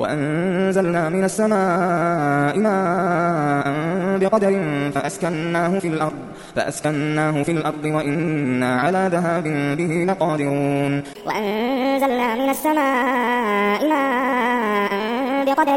وأنزلنا من السماء ماء بقدر فأسكناه في الأرض وإنا على ذهاب به لقادرون وأنزلنا من السماء ماء بقدر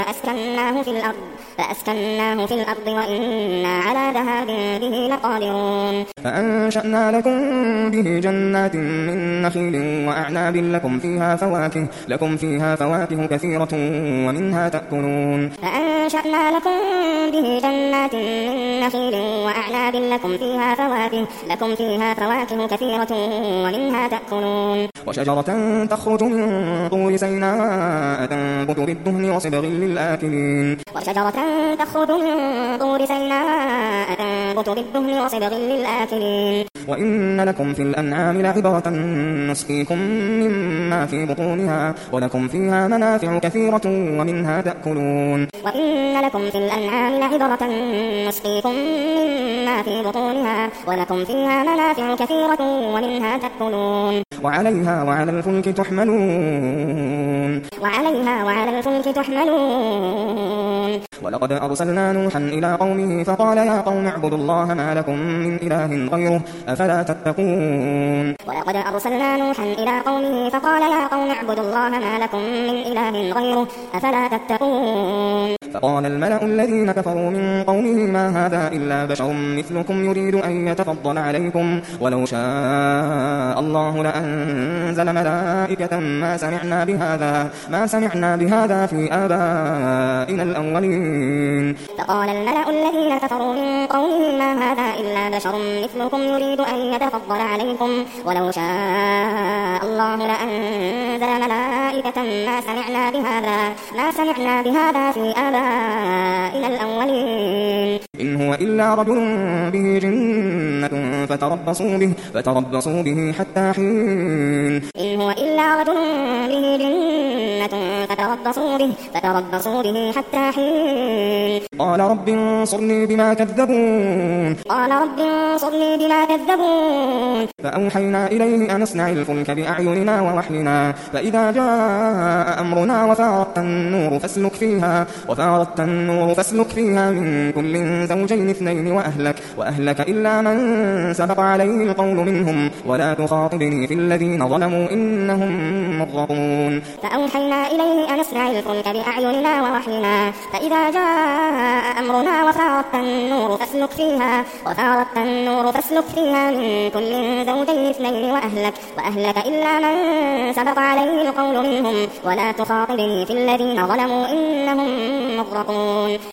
فأسكناه في الأرض وإنا على ذهاب به لقادرون فأنشأنا لكم به جنات من نخيل وأعناب لكم فيها فواكه كثيرة ومنها تأكلون فأنشأنا لكم به جنات من نخيل وأعناب لكم فيها فواكه كثيرة ومنها تأكلون وشجرة تخرج من طور سيناء تنبت بالدهن وصبغ للآكلين وإن لكم في الأنعام لعبرة نسقيكم مما في بطونها ولكم فيها منافع كثيرة ومنها تأكلون وإن لكم في الأنعام لعبرة نسقيكم مما في بطونها ولكم فيها منافع كثيرة ومنها تأكلون وعليها وعلى الفلك تحملون ولقد أرسلنا نوحا إلى قومه فقال يا قوم اعبدوا الله ما لكم من إله غيره أفلا تتقون فقال الملأ الذين كفروا من قومه ما هذا إلا بشر مثلكم يريد أن يتفضل عليكم ولو شاء الله لأنزل ملائكة ما سمعنا بهذا في آبائنا الأولين فقال الملأ الذين كفروا من قومه ما هذا إلا بشر مثلكم يريد أن يتفضل عليكم ولو شاء الله لأنزل ملائكة ما سمعنا بهذا في آبائنا الأولين إن هو إلا رجل به جنة فتربصوا به حتى حين قال رب انصرني بما كذبون فأوحينا إليه أن اصنع الفلك بأعيننا ووحينا فإذا جاء أمرنا وفارت النور فاسلك فيها من كل زوجين اثنين وأهلك إلا من سبق عليه القول منهم ولا تخاطبني في الذين ظلموا إنهم مغرقون فأوحينا إليه أن اصنع الفلك بأعيننا ووحينا فإذا جاء أمرنا وفارت النور فاسلك فيها من كل زوجين اثنين وأهلك إلا من سبق عليه القول منهم ولا تخاطبني في الذين ظلموا إنهم مغرقون